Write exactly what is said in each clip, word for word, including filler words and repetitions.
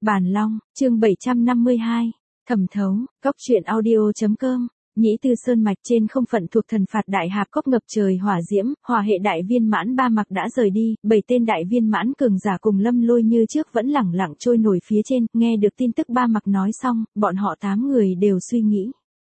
Bản Long, chương bảy trăm năm mươi hai, thẩm thấu, góc truyện audio.com, Nhĩ Tư Sơn mạch trên không phận thuộc thần phạt đại hạp cốc ngập trời hỏa diễm, hỏa hệ đại viên mãn ba mặc đã rời đi, bảy tên đại viên mãn cường giả cùng Lâm Lôi như trước vẫn lẳng lặng trôi nổi phía trên, nghe được tin tức ba mặc nói xong, bọn họ tám người đều suy nghĩ.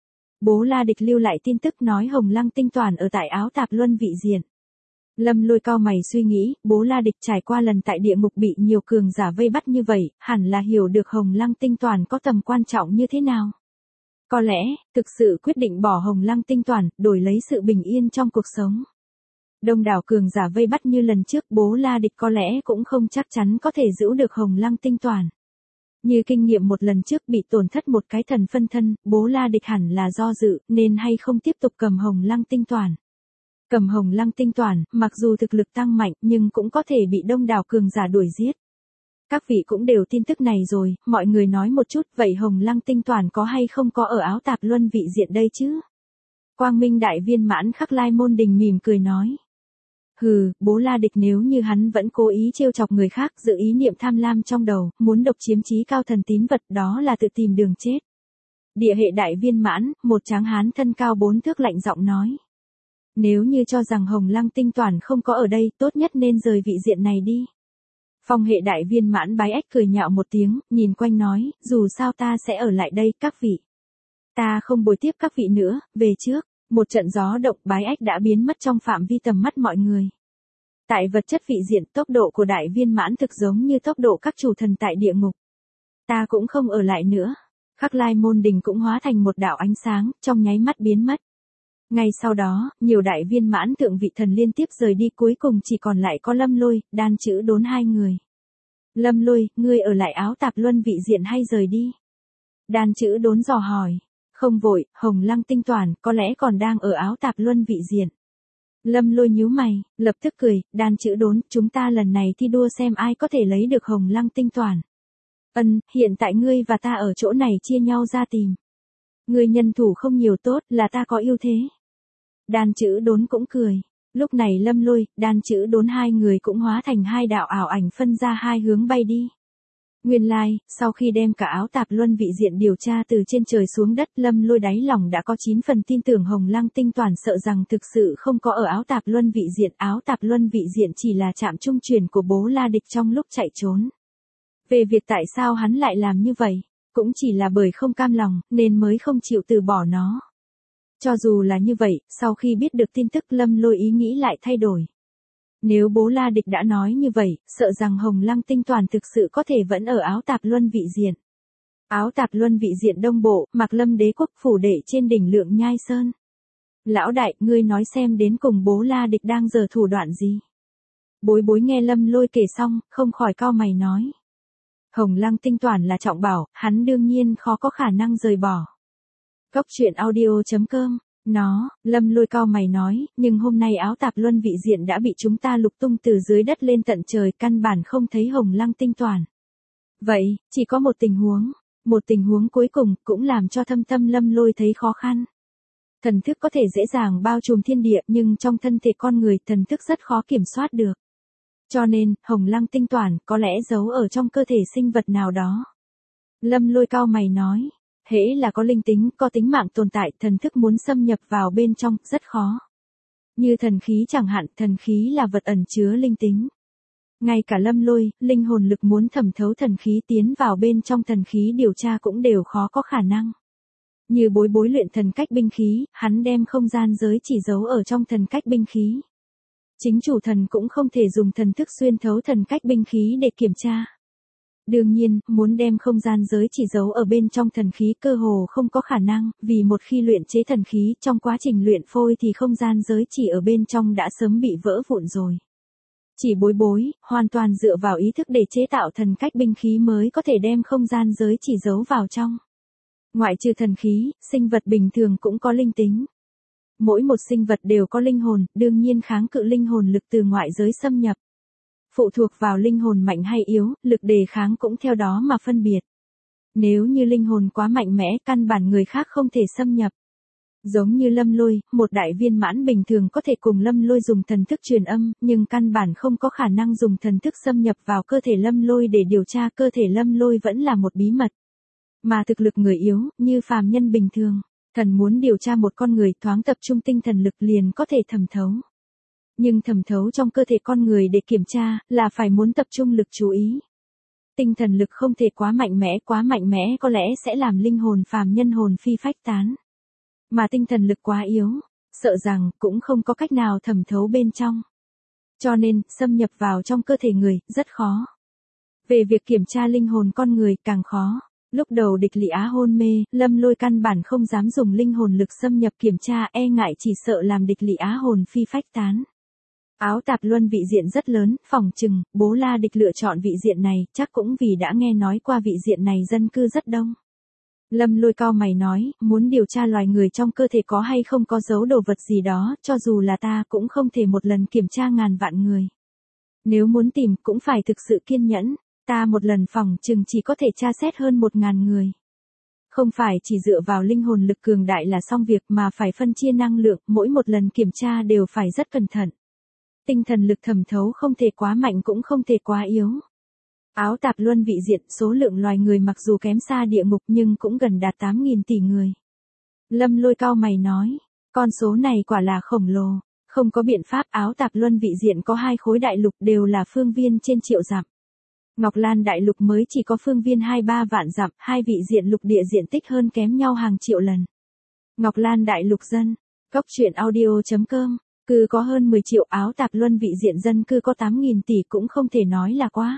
Bố La Địch lưu lại tin tức nói Hồng Lăng tinh toàn ở tại Áo Tạp Luân vị diện. Lâm Lôi cao mày suy nghĩ, Bố La Địch trải qua lần tại địa ngục bị nhiều cường giả vây bắt như vậy, hẳn là hiểu được Hồng Lăng tinh toàn có tầm quan trọng như thế nào. Có lẽ, thực sự quyết định bỏ Hồng Lăng tinh toàn, đổi lấy sự bình yên trong cuộc sống. Đông đảo cường giả vây bắt như lần trước, Bố La Địch có lẽ cũng không chắc chắn có thể giữ được Hồng Lăng tinh toàn. Như kinh nghiệm một lần trước bị tổn thất một cái thần phân thân, Bố La Địch hẳn là do dự, nên hay không tiếp tục cầm Hồng Lăng tinh toàn. Cầm Hồng Lăng tinh toàn, mặc dù thực lực tăng mạnh, nhưng cũng có thể bị đông đảo cường giả đuổi giết. Các vị cũng đều tin tức này rồi, mọi người nói một chút, vậy Hồng Lăng tinh toàn có hay không có ở Áo Tạp Luân vị diện đây chứ? Quang Minh đại viên mãn Khắc Lai Môn Đình mỉm cười nói. Hừ, Bố La Địch nếu như hắn vẫn cố ý trêu chọc người khác, dự ý niệm tham lam trong đầu, muốn độc chiếm chí cao thần tín vật, đó là tự tìm đường chết. Địa hệ đại viên mãn, một tráng hán thân cao bốn thước lạnh giọng nói. Nếu như cho rằng Hồng Lăng tinh toàn không có ở đây, tốt nhất nên rời vị diện này đi. Phong hệ đại viên mãn Bái Ách cười nhạo một tiếng, nhìn quanh nói, dù sao ta sẽ ở lại đây, các vị. Ta không bồi tiếp các vị nữa, về trước. Một trận gió động, Bái Ách đã biến mất trong phạm vi tầm mắt mọi người. Tại vật chất vị diện, tốc độ của đại viên mãn thực giống như tốc độ các chủ thần tại địa ngục. Ta cũng không ở lại nữa. Khắc Lai Môn Đình cũng hóa thành một đạo ánh sáng, trong nháy mắt biến mất. Ngay sau đó, nhiều đại viên mãn thượng vị thần liên tiếp rời đi, cuối cùng chỉ còn lại có Lâm Lôi, Đan Chữ Đốn hai người. Lâm Lôi, ngươi ở lại Áo Tạp Luân vị diện hay rời đi? Đan Chữ Đốn dò hỏi. Không vội, Hồng Lăng tinh toàn, có lẽ còn đang ở Áo Tạp Luân vị diện. Lâm Lôi nhíu mày, lập tức cười, Đan Chữ Đốn, chúng ta lần này thi đua xem ai có thể lấy được Hồng Lăng tinh toàn. Ân, hiện tại ngươi và ta ở chỗ này chia nhau ra tìm. Ngươi nhân thủ không nhiều tốt, là ta có ưu thế. Đan Chữ Đốn cũng cười. Lúc này Lâm Lôi, Đan Chữ Đốn hai người cũng hóa thành hai đạo ảo ảnh phân ra hai hướng bay đi. Nguyên lai, like, sau khi đem cả Áo Tạp Luân vị diện điều tra từ trên trời xuống đất, Lâm Lôi đáy lòng đã có chín phần tin tưởng Hồng Lăng tinh toàn, sợ rằng thực sự không có ở Áo Tạp Luân vị diện. Áo Tạp Luân vị diện chỉ là trạm trung chuyển của Bố La Địch trong lúc chạy trốn. Về việc tại sao hắn lại làm như vậy, cũng chỉ là bởi không cam lòng, nên mới không chịu từ bỏ nó. Cho dù là như vậy, sau khi biết được tin tức, Lâm Lôi ý nghĩ lại thay đổi. Nếu Bố La Địch đã nói như vậy, sợ rằng Hồng Lăng tinh toàn thực sự có thể vẫn ở Áo Tạp Luân vị diện. Áo Tạp Luân vị diện đông bộ, Mạc Lâm đế quốc phủ đệ trên đỉnh Lượng Nhai Sơn. Lão đại, ngươi nói xem đến cùng Bố La Địch đang giở thủ đoạn gì? Bối bối nghe Lâm Lôi kể xong, không khỏi cau mày nói. Hồng Lăng tinh toàn là trọng bảo, hắn đương nhiên khó có khả năng rời bỏ. Góc truyện audio.com. Nó, Lâm Lôi cao mày nói, nhưng hôm nay Áo Tạp Luân vị diện đã bị chúng ta lục tung từ dưới đất lên tận trời, căn bản không thấy Hồng Lăng tinh toàn. Vậy, chỉ có một tình huống, một tình huống cuối cùng cũng làm cho thâm tâm Lâm Lôi thấy khó khăn. Thần thức có thể dễ dàng bao trùm thiên địa, nhưng trong thân thể con người thần thức rất khó kiểm soát được. Cho nên, Hồng Lăng tinh toàn có lẽ giấu ở trong cơ thể sinh vật nào đó. Lâm Lôi cao mày nói. Hễ là có linh tính, có tính mạng tồn tại, thần thức muốn xâm nhập vào bên trong, rất khó. Như thần khí chẳng hạn, thần khí là vật ẩn chứa linh tính. Ngay cả Lâm Lôi, linh hồn lực muốn thẩm thấu thần khí tiến vào bên trong thần khí điều tra cũng đều khó có khả năng. Như bối bối luyện thần cách binh khí, hắn đem không gian giới chỉ giấu ở trong thần cách binh khí. Chính chủ thần cũng không thể dùng thần thức xuyên thấu thần cách binh khí để kiểm tra. Đương nhiên, muốn đem không gian giới chỉ giấu ở bên trong thần khí cơ hồ không có khả năng, vì một khi luyện chế thần khí, trong quá trình luyện phôi thì không gian giới chỉ ở bên trong đã sớm bị vỡ vụn rồi. Chỉ bối bối, hoàn toàn dựa vào ý thức để chế tạo thần cách binh khí mới có thể đem không gian giới chỉ giấu vào trong. Ngoại trừ thần khí, sinh vật bình thường cũng có linh tính. Mỗi một sinh vật đều có linh hồn, đương nhiên kháng cự linh hồn lực từ ngoại giới xâm nhập. Phụ thuộc vào linh hồn mạnh hay yếu, lực đề kháng cũng theo đó mà phân biệt. Nếu như linh hồn quá mạnh mẽ, căn bản người khác không thể xâm nhập. Giống như Lâm Lôi, một đại viên mãn bình thường có thể cùng Lâm Lôi dùng thần thức truyền âm, nhưng căn bản không có khả năng dùng thần thức xâm nhập vào cơ thể Lâm Lôi để điều tra cơ thể Lâm Lôi vẫn là một bí mật. Mà thực lực người yếu, như phàm nhân bình thường, thần muốn điều tra một con người thoáng tập trung tinh thần lực liền có thể thẩm thấu. Nhưng thẩm thấu trong cơ thể con người để kiểm tra, là phải muốn tập trung lực chú ý. Tinh thần lực không thể quá mạnh mẽ, quá mạnh mẽ có lẽ sẽ làm linh hồn phàm nhân hồn phi phách tán. Mà tinh thần lực quá yếu, sợ rằng cũng không có cách nào thẩm thấu bên trong. Cho nên, xâm nhập vào trong cơ thể người, rất khó. Về việc kiểm tra linh hồn con người, càng khó. Lúc đầu địch Lị Á hôn mê, Lâm Lôi căn bản không dám dùng linh hồn lực xâm nhập kiểm tra, e ngại chỉ sợ làm địch Lị Á hồn phi phách tán. Áo tạp luân vị diện rất lớn, phỏng chừng, bố La Địch lựa chọn vị diện này, chắc cũng vì đã nghe nói qua vị diện này dân cư rất đông. Lâm Lôi cau mày nói, muốn điều tra loài người trong cơ thể có hay không có dấu đồ vật gì đó, cho dù là ta cũng không thể một lần kiểm tra ngàn vạn người. Nếu muốn tìm, cũng phải thực sự kiên nhẫn, ta một lần phỏng chừng chỉ có thể tra xét hơn một ngàn người. Không phải chỉ dựa vào linh hồn lực cường đại là xong việc mà phải phân chia năng lượng, mỗi một lần kiểm tra đều phải rất cẩn thận. Tinh thần lực thẩm thấu không thể quá mạnh cũng không thể quá yếu. Áo tạp luân vị diện, số lượng loài người mặc dù kém xa địa ngục nhưng cũng gần đạt tám nghìn tỷ người. Lâm Lôi cau mày nói, con số này quả là khổng lồ, không có biện pháp. Áo tạp luân vị diện có hai khối đại lục đều là phương viên trên triệu dặm. Ngọc Lan đại lục mới chỉ có phương viên hai ba vạn dặm, hai vị diện lục địa diện tích hơn kém nhau hàng triệu lần. Ngọc Lan đại lục dân, Cốc truyện audio chấm com, cư có hơn mười triệu, áo tạp luân vị diện dân cư có tám nghìn tỷ cũng không thể nói là quá.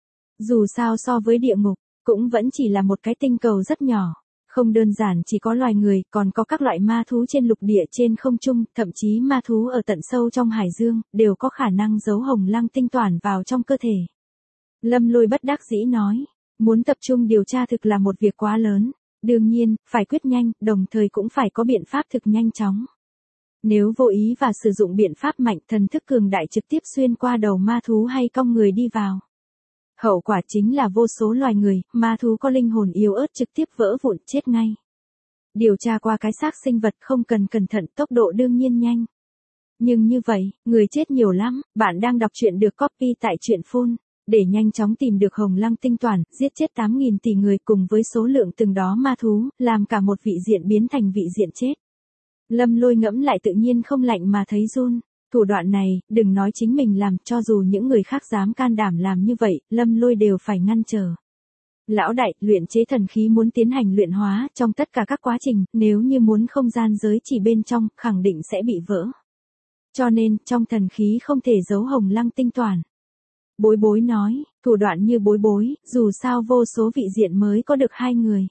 Dù sao so với địa ngục, cũng vẫn chỉ là một cái tinh cầu rất nhỏ. Không đơn giản chỉ có loài người, còn có các loại ma thú trên lục địa, trên không trung, thậm chí ma thú ở tận sâu trong hải dương, đều có khả năng giấu hồng lăng tinh toàn vào trong cơ thể. Lâm Lôi bất đắc dĩ nói, muốn tập trung điều tra thực là một việc quá lớn. Đương nhiên, phải quyết nhanh, đồng thời cũng phải có biện pháp thực nhanh chóng. Nếu vô ý và sử dụng biện pháp mạnh, thần thức cường đại trực tiếp xuyên qua đầu ma thú hay cong người đi vào. Hậu quả chính là vô số loài người, ma thú có linh hồn yếu ớt trực tiếp vỡ vụn chết ngay. Điều tra qua cái xác sinh vật không cần cẩn thận, tốc độ đương nhiên nhanh. Nhưng như vậy, người chết nhiều lắm. Bạn đang đọc truyện được copy tại truyện phone. Để nhanh chóng tìm được hồng lăng tinh toàn, giết chết tám nghìn tỷ người cùng với số lượng từng đó ma thú, làm cả một vị diện biến thành vị diện chết. Lâm Lôi ngẫm lại tự nhiên không lạnh mà thấy run. Thủ đoạn này, đừng nói chính mình làm, cho dù những người khác dám can đảm làm như vậy, Lâm Lôi đều phải ngăn trở. Lão đại, luyện chế thần khí muốn tiến hành luyện hóa, trong tất cả các quá trình, nếu như muốn không gian giới chỉ bên trong, khẳng định sẽ bị vỡ. Cho nên, trong thần khí không thể giấu hồng lăng tinh toàn. Bối bối nói, thủ đoạn như bối bối, dù sao vô số vị diện mới có được hai người.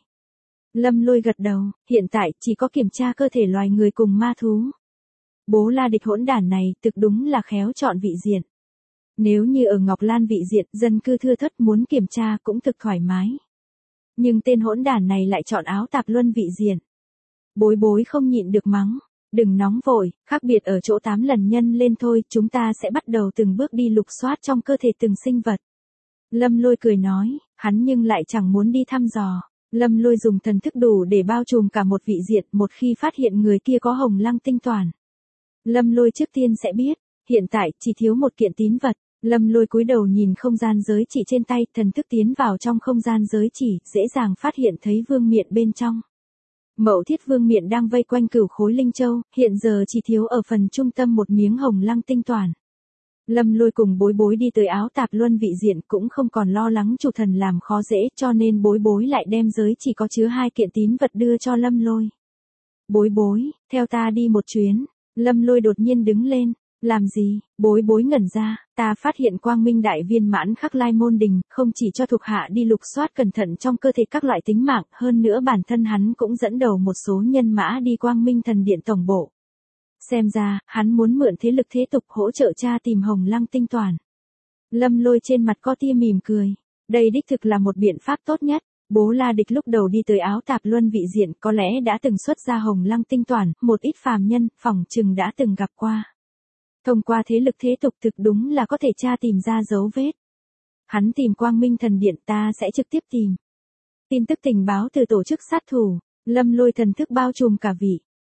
Lâm Lôi gật đầu, hiện tại chỉ có kiểm tra cơ thể loài người cùng ma thú. Bố La Địch hỗn đản này, thực đúng là khéo chọn vị diện. Nếu như ở Ngọc Lan vị diện, dân cư thưa thớt muốn kiểm tra cũng thực thoải mái. Nhưng tên hỗn đản này lại chọn áo tạp luân vị diện. Bối bối không nhịn được mắng, đừng nóng vội, khác biệt ở chỗ tám lần nhân lên thôi, chúng ta sẽ bắt đầu từng bước đi lục soát trong cơ thể từng sinh vật. Lâm Lôi cười nói, hắn nhưng lại chẳng muốn đi thăm dò. Lâm Lôi dùng thần thức đủ để bao trùm cả một vị diện, một khi phát hiện người kia có hồng lăng tinh toàn. Lâm Lôi trước tiên sẽ biết, hiện tại chỉ thiếu một kiện tín vật. Lâm Lôi cúi đầu nhìn không gian giới chỉ trên tay, thần thức tiến vào trong không gian giới chỉ, dễ dàng phát hiện thấy vương miện bên trong. Mậu Thiết vương miện đang vây quanh cửu khối linh châu, hiện giờ chỉ thiếu ở phần trung tâm một miếng hồng lăng tinh toàn. Lâm Lôi cùng bối bối đi tới áo tạp luân vị diện cũng không còn lo lắng chủ thần làm khó dễ, cho nên bối bối lại đem giới chỉ có chứa hai kiện tín vật đưa cho Lâm Lôi. Bối bối, theo ta đi một chuyến. Lâm Lôi đột nhiên đứng lên, làm gì? Bối bối ngẩn ra, ta phát hiện quang minh đại viên mãn khắc lai môn đình, không chỉ cho thuộc hạ đi lục soát cẩn thận trong cơ thể các loại tính mạng, hơn nữa bản thân hắn cũng dẫn đầu một số nhân mã đi quang minh thần điện tổng bộ. Xem ra, hắn muốn mượn thế lực thế tục hỗ trợ cha tìm hồng lăng tinh toàn. Lâm Lôi trên mặt có tia mỉm cười, đây đích thực là một biện pháp tốt nhất. Bố La Địch lúc đầu đi tới áo tạp luân vị diện có lẽ đã từng xuất ra hồng lăng tinh toàn, một ít phàm nhân, phỏng chừng đã từng gặp qua. Thông qua thế lực thế tục thực đúng là có thể tra tìm ra dấu vết. Hắn tìm quang minh thần điện, ta sẽ trực tiếp tìm. Tin tức tình báo từ tổ chức sát thủ, Lâm Lôi thần thức bao trùm cả vị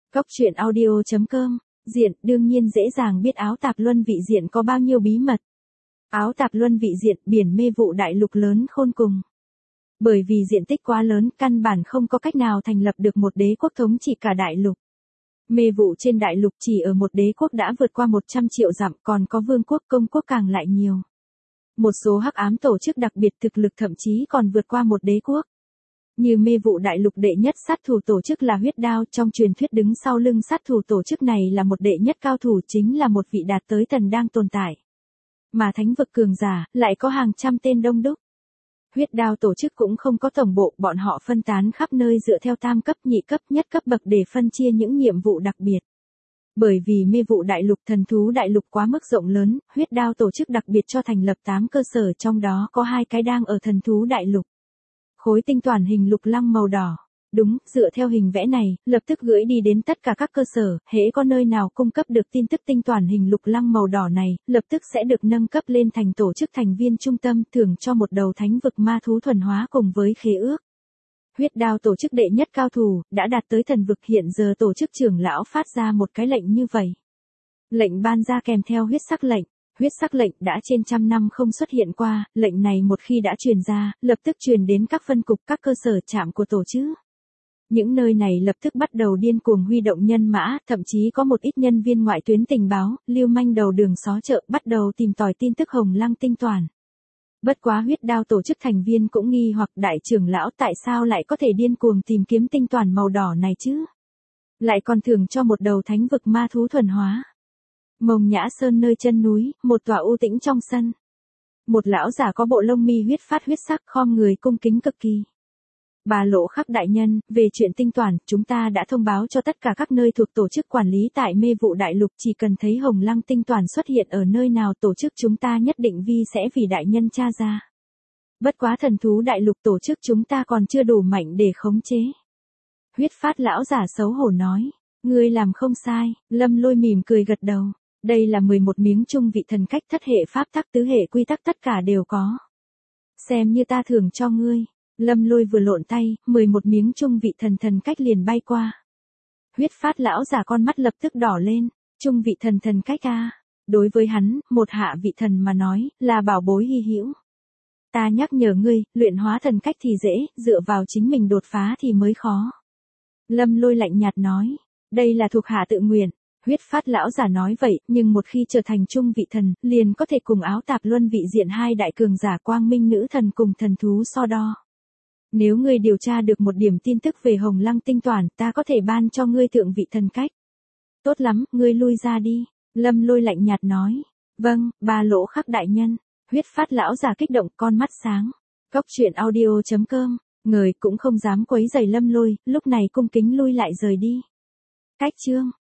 Cóc truyện audio chấm com, diện đương nhiên dễ dàng biết áo tạp luân vị diện có bao nhiêu bí mật. Áo tạp luân vị diện biển mê vụ đại lục lớn khôn cùng. Bởi vì diện tích quá lớn, căn bản không có cách nào thành lập được một đế quốc thống trị cả đại lục. Mê vụ trên đại lục chỉ ở một đế quốc đã vượt qua một trăm triệu dặm, còn có vương quốc công quốc càng lại nhiều. Một số hắc ám tổ chức đặc biệt thực lực thậm chí còn vượt qua một đế quốc. Như mê vụ đại lục đệ nhất sát thủ tổ chức là huyết đao, trong truyền thuyết đứng sau lưng sát thủ tổ chức này là một đệ nhất cao thủ, chính là một vị đạt tới thần đang tồn tại. Mà thánh vực cường giả, lại có hàng trăm tên đông đúc. Huyết đao tổ chức cũng không có tổng bộ, bọn họ phân tán khắp nơi dựa theo tam cấp, nhị cấp, nhất cấp bậc để phân chia những nhiệm vụ đặc biệt. Bởi vì mê vụ đại lục, thần thú đại lục quá mức rộng lớn, huyết đao tổ chức đặc biệt cho thành lập tám cơ sở, trong đó có hai cái đang ở thần thú đại lục. Khối tinh toàn hình lục lăng màu đỏ. Đúng, dựa theo hình vẽ này, lập tức gửi đi đến tất cả các cơ sở, hễ có nơi nào cung cấp được tin tức tinh toàn hình lục lăng màu đỏ này, lập tức sẽ được nâng cấp lên thành tổ chức thành viên trung tâm, thưởng cho một đầu thánh vực ma thú thuần hóa cùng với khế ước. Huyết đao tổ chức đệ nhất cao thủ, đã đạt tới thần vực, hiện giờ tổ chức trưởng lão phát ra một cái lệnh như vậy. Lệnh ban ra kèm theo huyết sắc lệnh. Huyết sắc lệnh đã trên trăm năm không xuất hiện qua, lệnh này một khi đã truyền ra, lập tức truyền đến các phân cục, các cơ sở trạm của tổ chức. Những nơi này lập tức bắt đầu điên cuồng huy động nhân mã, thậm chí có một ít nhân viên ngoại tuyến tình báo, lưu manh đầu đường xó chợ bắt đầu tìm tòi tin tức hồng lăng tinh toàn. Bất quá huyết đao tổ chức thành viên cũng nghi hoặc đại trưởng lão tại sao lại có thể điên cuồng tìm kiếm tinh toàn màu đỏ này chứ? Lại còn thưởng cho một đầu thánh vực ma thú thuần hóa. Mông Nhã Sơn nơi chân núi, một tòa u tĩnh trong sân. Một lão giả có bộ lông mi huyết phát huyết sắc, khom người cung kính cực kỳ. Bà Lộ Khắc đại nhân, về chuyện tinh toàn, chúng ta đã thông báo cho tất cả các nơi thuộc tổ chức quản lý tại mê vụ đại lục, chỉ cần thấy hồng lăng tinh toàn xuất hiện ở nơi nào, tổ chức chúng ta nhất định vi sẽ vì đại nhân tra ra. Bất quá thần thú đại lục tổ chức chúng ta còn chưa đủ mạnh để khống chế. Huyết phát lão giả xấu hổ nói, ngươi làm không sai. Lâm Lôi mỉm cười gật đầu. Đây là mười một miếng trung vị thần cách, thất hệ pháp tắc, tứ hệ quy tắc tất cả đều có. Xem như ta thưởng cho ngươi. Lâm Lôi vừa lộn tay, mười một miếng trung vị thần thần cách liền bay qua. Huyết phát lão giả con mắt lập tức đỏ lên. Trung vị thần thần cách a, đối với hắn, một hạ vị thần mà nói, là bảo bối hy hữu. Ta nhắc nhở ngươi, luyện hóa thần cách thì dễ, dựa vào chính mình đột phá thì mới khó. Lâm Lôi lạnh nhạt nói, đây là thuộc hạ tự nguyện. Huyết phát lão giả nói vậy, nhưng một khi trở thành trung vị thần, liền có thể cùng áo tạp luân vị diện hai đại cường giả quang minh nữ thần cùng thần thú so đo. Nếu ngươi điều tra được một điểm tin tức về hồng lăng tinh toàn, ta có thể ban cho ngươi thượng vị thần cách. Tốt lắm, ngươi lui ra đi. Lâm Lôi lạnh nhạt nói. Vâng, Bà Lỗ Khắc đại nhân. Huyết phát lão giả kích động, con mắt sáng. Cóc truyện audio chấm com, người cũng không dám quấy rầy Lâm Lôi, lúc này cung kính lui lại rời đi. Cách chương